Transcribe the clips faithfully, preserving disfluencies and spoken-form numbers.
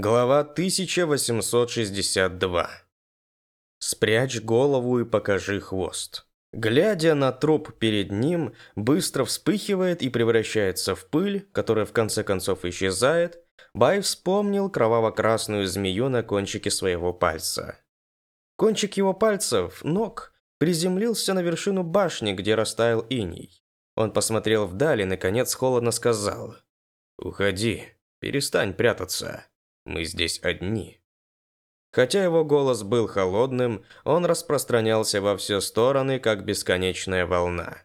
Глава тысяча восемьсот шестьдесят два. Спрячь голову и покажи хвост. Глядя на труп перед ним, быстро вспыхивает и превращается в пыль, которая в конце концов исчезает, Бай вспомнил кроваво-красную змею на кончике своего пальца. Кончик его пальцев, ног, приземлился на вершину башни, где растаял иней. Он посмотрел вдаль и, наконец, холодно сказал: «Уходи, перестань прятаться. Мы здесь одни». Хотя его голос был холодным, он распространялся во все стороны, как бесконечная волна.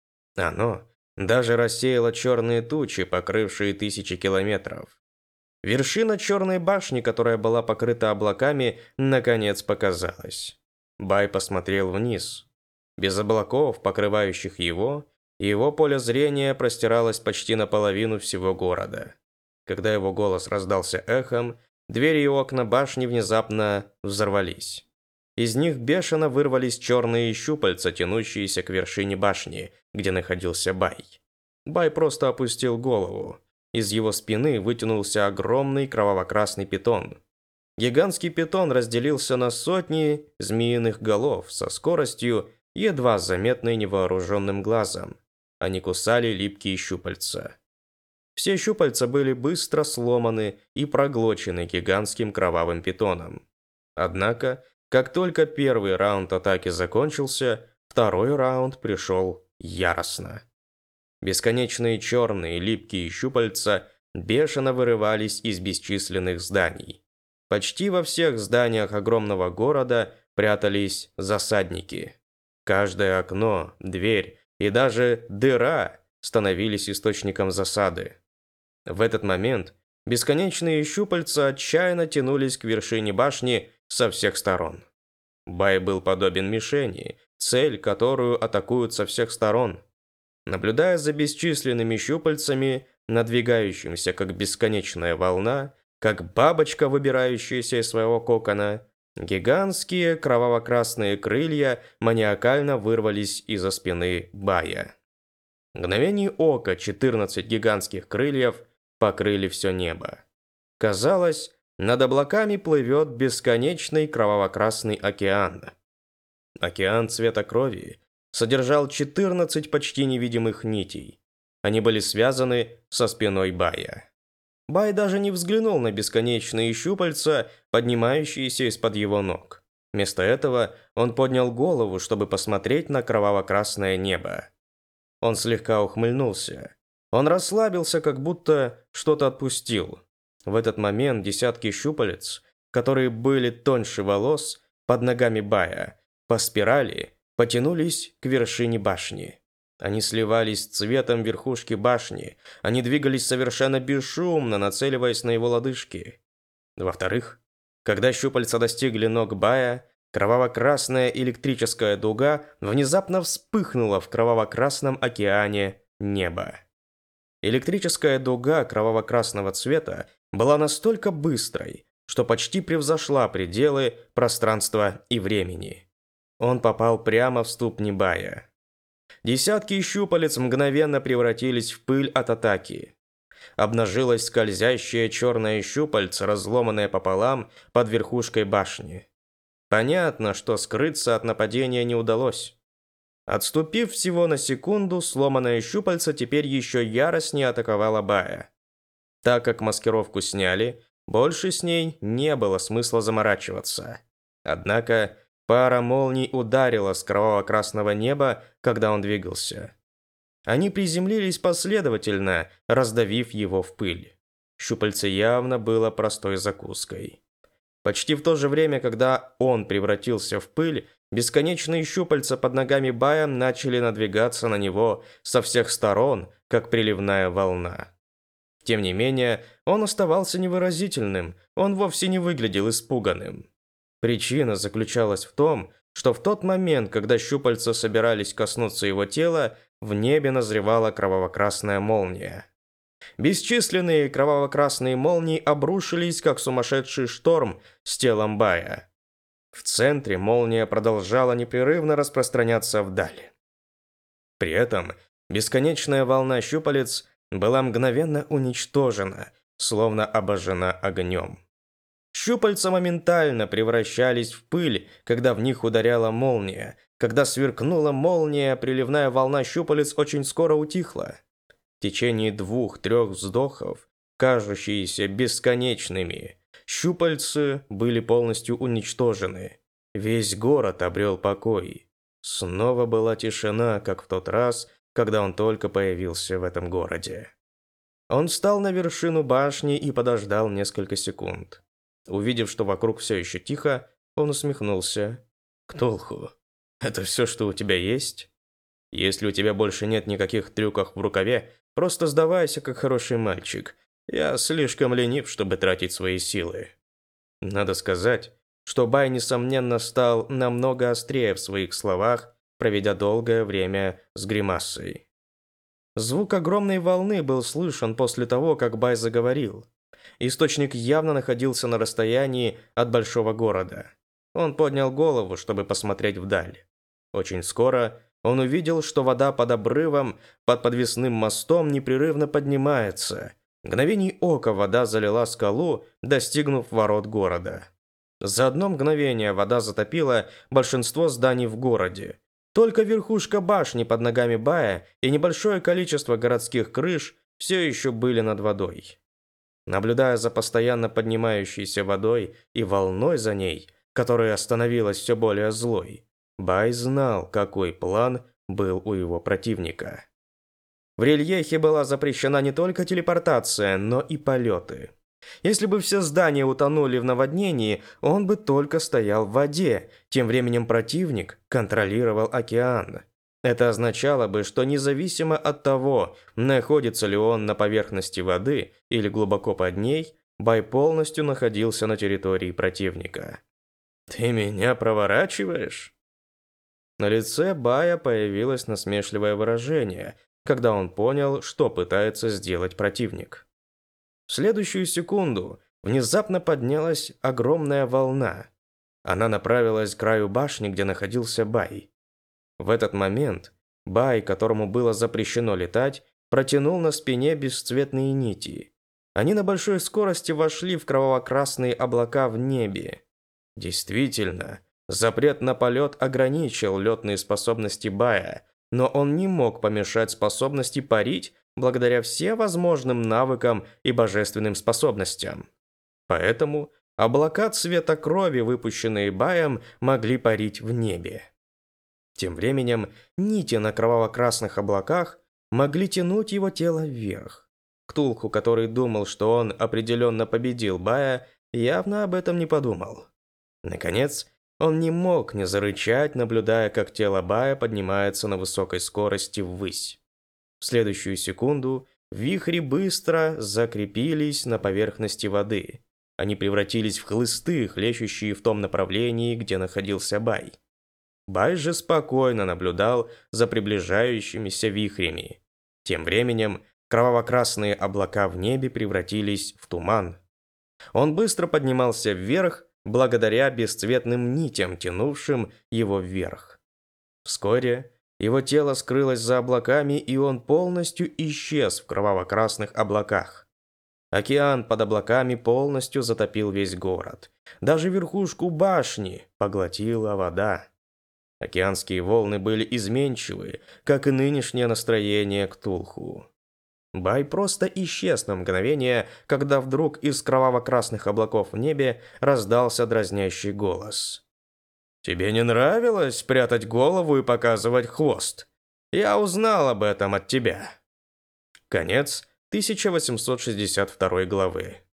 Оно даже рассеяло черные тучи, покрывшие тысячи километров. Вершина черной башни, которая была покрыта облаками, наконец показалась. Бай посмотрел вниз. Без облаков, покрывающих его, его поле зрения простиралось почти наполовину всего города. Когда его голос раздался эхом, двери и окна башни внезапно взорвались. Из них бешено вырвались черные щупальца, тянущиеся к вершине башни, где находился Бай. Бай просто опустил голову. Из его спины вытянулся огромный кроваво-красный питон. Гигантский питон разделился на сотни змеиных голов со скоростью, едва заметной невооруженным глазом. Они кусали липкие щупальца. Все щупальца были быстро сломаны и проглочены гигантским кровавым питоном. Однако, как только первый раунд атаки закончился, второй раунд пришел яростно. Бесконечные черные липкие щупальца бешено вырывались из бесчисленных зданий. Почти во всех зданиях огромного города прятались засадники. Каждое окно, дверь и даже дыра становились источником засады. В этот момент бесконечные щупальца отчаянно тянулись к вершине башни со всех сторон. Бай был подобен мишени, цель, которую атакуют со всех сторон. Наблюдая за бесчисленными щупальцами, надвигающимися как бесконечная волна, как бабочка, выбирающаяся из своего кокона, гигантские кроваво-красные крылья маниакально вырвались из-за спины Бая. В мгновение ока четырнадцать гигантских крыльев покрыли все небо. Казалось, над облаками плывет бесконечный кроваво-красный океан. Океан цвета крови содержал четырнадцать почти невидимых нитей. Они были связаны со спиной Бая. Бай даже не взглянул на бесконечные щупальца, поднимающиеся из-под его ног. Вместо этого он поднял голову, чтобы посмотреть на кроваво-красное небо. Он слегка ухмыльнулся. Он расслабился, как будто что-то отпустил. В этот момент десятки щупалец, которые были тоньше волос, под ногами Бая, по спирали потянулись к вершине башни. Они сливались с цветом верхушки башни. Они двигались совершенно бесшумно, нацеливаясь на его лодыжки. Во-вторых, когда щупальца достигли ног Бая, кроваво-красная электрическая дуга внезапно вспыхнула в кроваво-красном океане неба. Электрическая дуга кроваво-красного цвета была настолько быстрой, что почти превзошла пределы пространства и времени. Он попал прямо в ступни Бая. Десятки щупалец мгновенно превратились в пыль от атаки. Обнажилось скользящее черное щупальце, разломанное пополам под верхушкой башни. Понятно, что скрыться от нападения не удалось. Отступив всего на секунду, сломанное щупальце теперь еще яростнее атаковало Бая. Так как маскировку сняли, больше с ней не было смысла заморачиваться. Однако пара молний ударила с кроваво-красного неба, когда он двигался. Они приземлились последовательно, раздавив его в пыль. Щупальце явно было простой закуской. Почти в то же время, когда он превратился в пыль, бесконечные щупальца под ногами Бая начали надвигаться на него со всех сторон, как приливная волна. Тем не менее, он оставался невыразительным, он вовсе не выглядел испуганным. Причина заключалась в том, что в тот момент, когда щупальца собирались коснуться его тела, в небе назревала кроваво-красная молния. Бесчисленные кроваво-красные молнии обрушились, как сумасшедший шторм, с телом Бая. В центре молния продолжала непрерывно распространяться вдаль. При этом бесконечная волна щупалец была мгновенно уничтожена, словно обожжена огнем. Щупальца моментально превращались в пыль, когда в них ударяла молния. Когда сверкнула молния, приливная волна щупалец очень скоро утихла. В течение двух-трех вздохов, кажущиеся бесконечными, щупальцы были полностью уничтожены. Весь город обрел покой. Снова была тишина, как в тот раз, когда он только появился в этом городе. Он встал на вершину башни и подождал несколько секунд. Увидев, что вокруг все еще тихо, он усмехнулся. «Ктулху, это все, что у тебя есть? Если у тебя больше нет никаких трюков в рукаве, просто сдавайся, как хороший мальчик. Я слишком ленив, чтобы тратить свои силы». Надо сказать, что Бай, несомненно, стал намного острее в своих словах, проведя долгое время с гримасой. Звук огромной волны был слышен после того, как Бай заговорил. Источник явно находился на расстоянии от большого города. Он поднял голову, чтобы посмотреть вдаль. Очень скоро он увидел, что вода под обрывом, под подвесным мостом непрерывно поднимается. В мгновение ока вода залила скалу, достигнув ворот города. За одно мгновение вода затопила большинство зданий в городе. Только верхушка башни под ногами Бая и небольшое количество городских крыш все еще были над водой. Наблюдая за постоянно поднимающейся водой и волной за ней, которая становилась все более злой, Бай знал, какой план был у его противника. В рельефе была запрещена не только телепортация, но и полеты. Если бы все здания утонули в наводнении, он бы только стоял в воде. Тем временем противник контролировал океан. Это означало бы, что независимо от того, находится ли он на поверхности воды или глубоко под ней, Бай полностью находился на территории противника. «Ты меня проворачиваешь?» На лице Бая появилось насмешливое выражение, когда он понял, что пытается сделать противник. В следующую секунду внезапно поднялась огромная волна. Она направилась к краю башни, где находился Бай. В этот момент Бай, которому было запрещено летать, протянул на спине бесцветные нити. Они на большой скорости вошли в кроваво-красные облака в небе. Действительно, запрет на полет ограничил летные способности Бая, но он не мог помешать способности парить благодаря всем возможным навыкам и божественным способностям. Поэтому облака цвета крови, выпущенные Баем, могли парить в небе. Тем временем нити на кроваво-красных облаках могли тянуть его тело вверх. Ктулху, который думал, что он определенно победил Бая, явно об этом не подумал. Наконец, он не мог не зарычать, наблюдая, как тело Бая поднимается на высокой скорости ввысь. В следующую секунду вихри быстро закрепились на поверхности воды. Они превратились в хлысты, хлещущие в том направлении, где находился Бай. Бай же спокойно наблюдал за приближающимися вихрями. Тем временем кроваво-красные облака в небе превратились в туман. Он быстро поднимался вверх, благодаря бесцветным нитям, тянувшим его вверх. Вскоре его тело скрылось за облаками, и он полностью исчез в кроваво-красных облаках. Океан под облаками полностью затопил весь город. Даже верхушку башни поглотила вода. Океанские волны были изменчивы, как и нынешнее настроение Ктулху. Бай просто исчез на мгновение, когда вдруг из кроваво-красных облаков в небе раздался дразнящий голос. «Тебе не нравилось прятать голову и показывать хвост? Я узнал об этом от тебя». Конец тысяча восемьсот шестьдесят второй главы.